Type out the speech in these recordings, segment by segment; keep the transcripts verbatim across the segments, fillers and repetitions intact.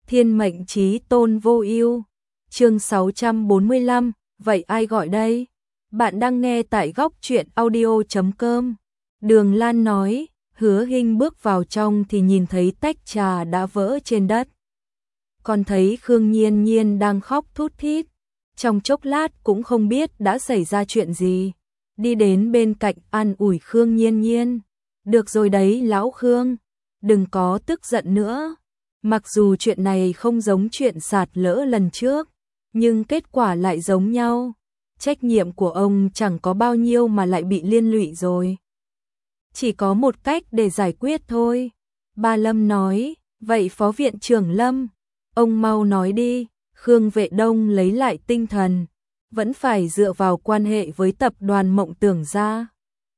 Thiên mệnh chí tôn vô ưu. Chương sáu trăm bốn mươi lăm, vậy ai gọi đây? Bạn đang nghe tại góc truyện audio chấm com. Đường Lan nói, Hứa Hinh bước vào trong thì nhìn thấy tách trà đã vỡ trên đất. Còn thấy Khương Nhiên Nhiên đang khóc thút thít. Trong chốc lát cũng không biết đã xảy ra chuyện gì. Đi đến bên cạnh an ủi Khương Nhiên Nhiên. Được rồi đấy lão Khương, đừng có tức giận nữa. Mặc dù chuyện này không giống chuyện sạt lỡ lần trước, nhưng kết quả lại giống nhau. Trách nhiệm của ông chẳng có bao nhiêu mà lại bị liên lụy rồi. Chỉ có một cách để giải quyết thôi. Ba Lâm nói, vậy Phó Viện trưởng Lâm, ông mau nói đi. Khương Vệ Đông lấy lại tinh thần, vẫn phải dựa vào quan hệ với tập đoàn Mộng Tưởng gia.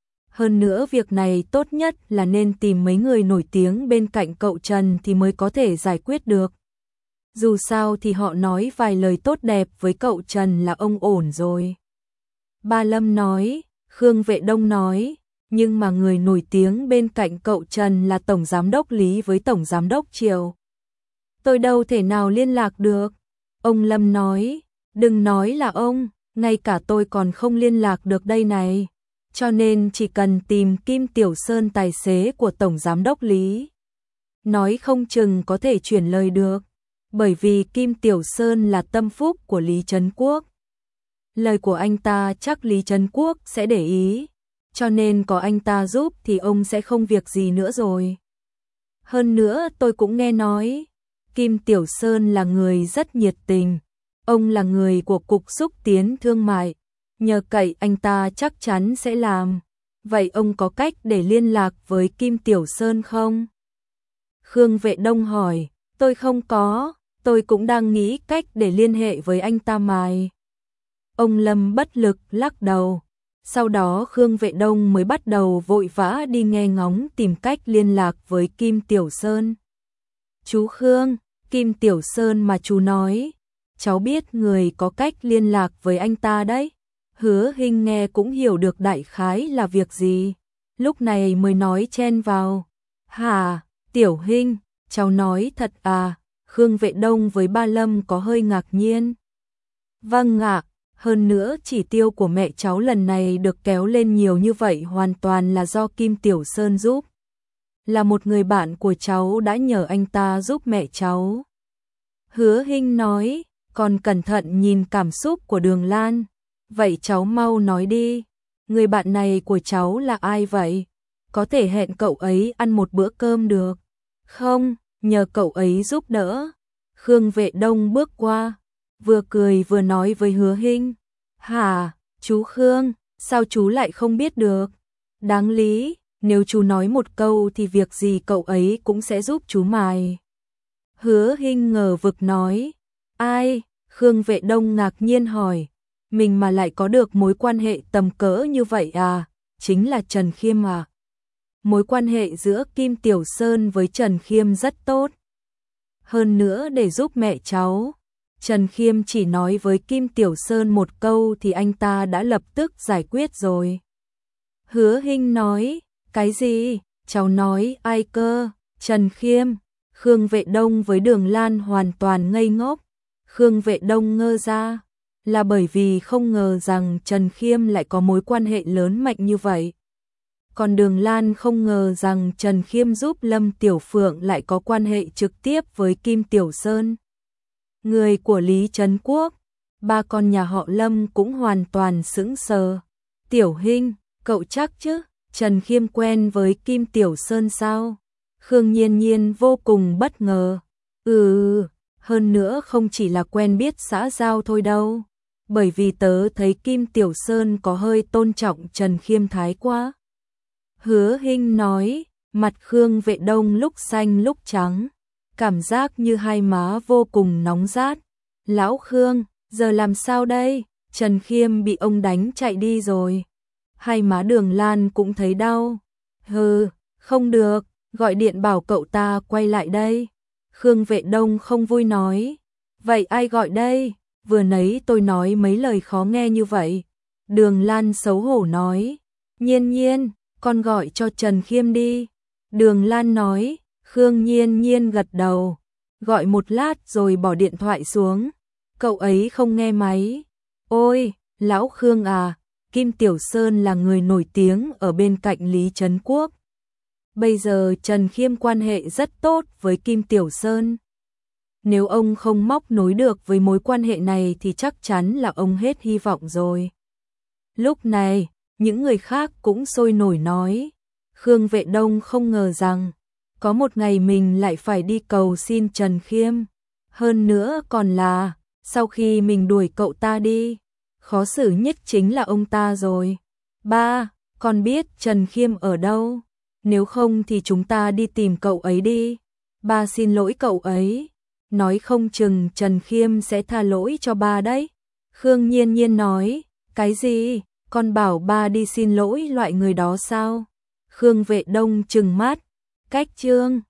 Hơn nữa việc này tốt nhất là nên tìm mấy người nổi tiếng bên cạnh cậu Trần thì mới có thể giải quyết được. Dù sao thì họ nói vài lời tốt đẹp với cậu Trần là ông ổn rồi. Ba Lâm nói, Khương Vệ Đông nói, nhưng mà người nổi tiếng bên cạnh cậu Trần là Tổng Giám đốc Lý với Tổng Giám đốc Triều. Tôi đâu thể nào liên lạc được. Ông Lâm nói, đừng nói là ông, ngay cả tôi còn không liên lạc được đây này. Cho nên chỉ cần tìm Kim Tiểu Sơn tài xế của Tổng Giám đốc Lý. Nói không chừng có thể chuyển lời được. Bởi vì Kim Tiểu Sơn là tâm phúc của Lý Trấn Quốc. Lời của anh ta chắc Lý Trấn Quốc sẽ để ý. Cho nên có anh ta giúp thì ông sẽ không việc gì nữa rồi. Hơn nữa tôi cũng nghe nói, Kim Tiểu Sơn là người rất nhiệt tình. Ông là người của Cục Xúc Tiến Thương mại. Nhờ cậy anh ta chắc chắn sẽ làm. Vậy ông có cách để liên lạc với Kim Tiểu Sơn không? Khương Vệ Đông hỏi, tôi không có, tôi cũng đang nghĩ cách để liên hệ với anh ta mài. Ông Lâm bất lực lắc đầu. Sau đó Khương Vệ Đông mới bắt đầu vội vã đi nghe ngóng tìm cách liên lạc với Kim Tiểu Sơn. Chú Khương, Kim Tiểu Sơn mà chú nói, cháu biết người có cách liên lạc với anh ta đấy. Hứa Hinh nghe cũng hiểu được đại khái là việc gì, lúc này mới nói chen vào. Hả, Tiểu Hinh, cháu nói thật à? Khương Vệ Đông với Ba Lâm có hơi ngạc nhiên. Vâng ạ, hơn nữa chỉ tiêu của mẹ cháu lần này được kéo lên nhiều như vậy hoàn toàn là do Kim Tiểu Sơn giúp. Là một người bạn của cháu đã nhờ anh ta giúp mẹ cháu. Hứa Hinh nói, còn cẩn thận nhìn cảm xúc của Đường Lan. Vậy cháu mau nói đi, người bạn này của cháu là ai vậy? Có thể hẹn cậu ấy ăn một bữa cơm được. Không, nhờ cậu ấy giúp đỡ. Khương Vệ Đông bước qua, vừa cười vừa nói với Hứa Hinh. Hả, chú Khương, sao chú lại không biết được? Đáng lý, nếu chú nói một câu thì việc gì cậu ấy cũng sẽ giúp chú mài. Hứa Hinh ngờ vực nói. Ai? Khương Vệ Đông ngạc nhiên hỏi. Mình mà lại có được mối quan hệ tầm cỡ như vậy à? Chính là Trần Khiêm à? Mối quan hệ giữa Kim Tiểu Sơn với Trần Khiêm rất tốt. Hơn nữa để giúp mẹ cháu, Trần Khiêm chỉ nói với Kim Tiểu Sơn một câu thì anh ta đã lập tức giải quyết rồi. Hứa Hinh nói, cái gì? Cháu nói ai cơ? Trần Khiêm. Khương Vệ Đông với Đường Lan hoàn toàn ngây ngốc. Khương Vệ Đông ngơ ra, là bởi vì không ngờ rằng Trần Khiêm lại có mối quan hệ lớn mạnh như vậy. Còn Đường Lan không ngờ rằng Trần Khiêm giúp Lâm Tiểu Phượng lại có quan hệ trực tiếp với Kim Tiểu Sơn. Người của Lý Trấn Quốc, ba con nhà họ Lâm cũng hoàn toàn sững sờ. Tiểu Hinh, cậu chắc chứ, Trần Khiêm quen với Kim Tiểu Sơn sao? Khương Nhiên Nhiên vô cùng bất ngờ. Ừ, hơn nữa không chỉ là quen biết xã giao thôi đâu. Bởi vì tớ thấy Kim Tiểu Sơn có hơi tôn trọng Trần Khiêm thái quá. Hứa Hinh nói, mặt Khương Vệ Đông lúc xanh lúc trắng. Cảm giác như hai má vô cùng nóng rát. Lão Khương, giờ làm sao đây? Trần Khiêm bị ông đánh chạy đi rồi. Hai má Đường Lan cũng thấy đau. Hừ, không được, gọi điện bảo cậu ta quay lại đây. Khương Vệ Đông không vui nói. Vậy ai gọi đây? Vừa nãy tôi nói mấy lời khó nghe như vậy. Đường Lan xấu hổ nói. Nhiên Nhiên, con gọi cho Trần Khiêm đi. Đường Lan nói. Khương Nhiên Nhiên gật đầu. gọi một lát rồi bỏ điện thoại xuống. Cậu ấy không nghe máy. Ôi, lão Khương à, Kim Tiểu Sơn là người nổi tiếng ở bên cạnh Lý Trấn Quốc. Bây giờ Trần Khiêm quan hệ rất tốt với Kim Tiểu Sơn. Nếu ông không móc nối được với mối quan hệ này thì chắc chắn là ông hết hy vọng rồi. Lúc này, những người khác cũng sôi nổi nói. Khương Vệ Đông không ngờ rằng, có một ngày mình lại phải đi cầu xin Trần Khiêm. Hơn nữa còn là, sau khi mình đuổi cậu ta đi, khó xử nhất chính là ông ta rồi. Ba, con biết Trần Khiêm ở đâu? Nếu không thì chúng ta đi tìm cậu ấy đi. Ba xin lỗi cậu ấy. Nói không chừng Trần Khiêm sẽ tha lỗi cho ba đấy. Khương Nhiên Nhiên nói, cái gì? Con bảo ba đi xin lỗi loại người đó sao? Khương Vệ Đông trừng mắt, cách chương